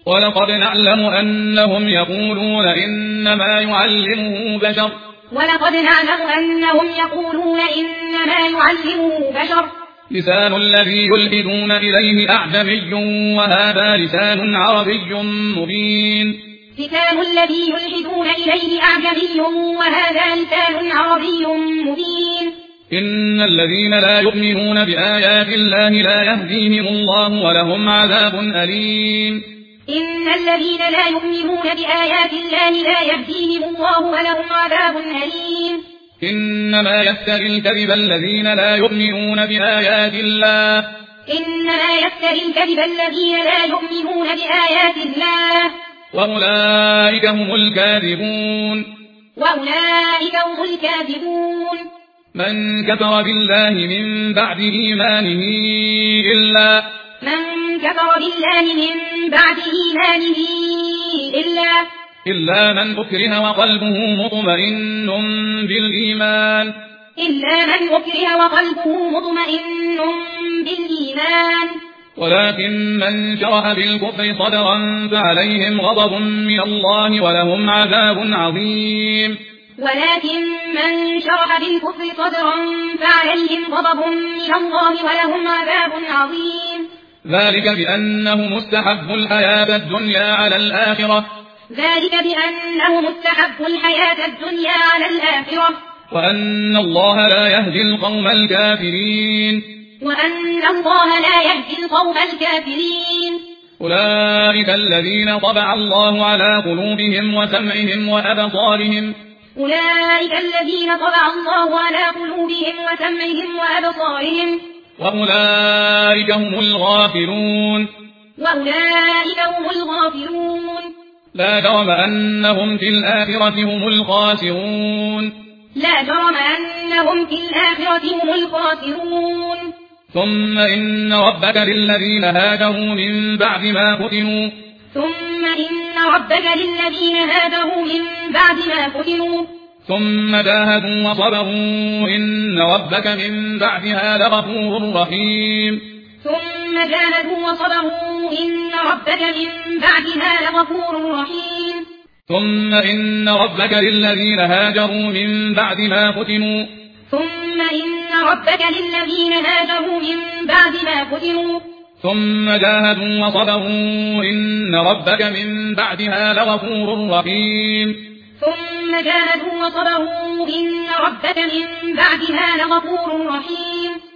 ولقد نعلم أنهم يقولون إنما يعلمه بشر لسان الذي يلحدون إليه أعجمي وهذا لسان عربي مبين إن الذين لا يؤمنون بآيات الله لا يهديهم الله ولهم عذاب أليم إنما يفتري الكذب الذين لا يؤمنون بآيات الله وأولئك هم الكاذبون من كفر بالله من بعد إيمانه إلا من أكره وقلبه مطمئن بالإيمان ولكن من شرح بالكفر صدرا فعليهم غضب من الله ولهم عذاب عظيم ذلك بأنهم استحبوا الحياة الدنيا على الآخرة وأن الله لا يهدي القوم الكافرين أولئك الذين طبع الله على قلوبهم وسمعهم وأبصارهم وأولئك هم الغافلون لا جرم أنهم في الآخرة هم الخاسرون ثم إن ربك للذين هاجروا من بعد ما فتنوا ثم جاهدوا وصبروا إن ربك من بعدها لغفور رحيم ثم إن ربك للذين هاجروا من بعد ما فتنوا ثم جاهدوا وصبروا إن ربك من بعدها لغفور رحيم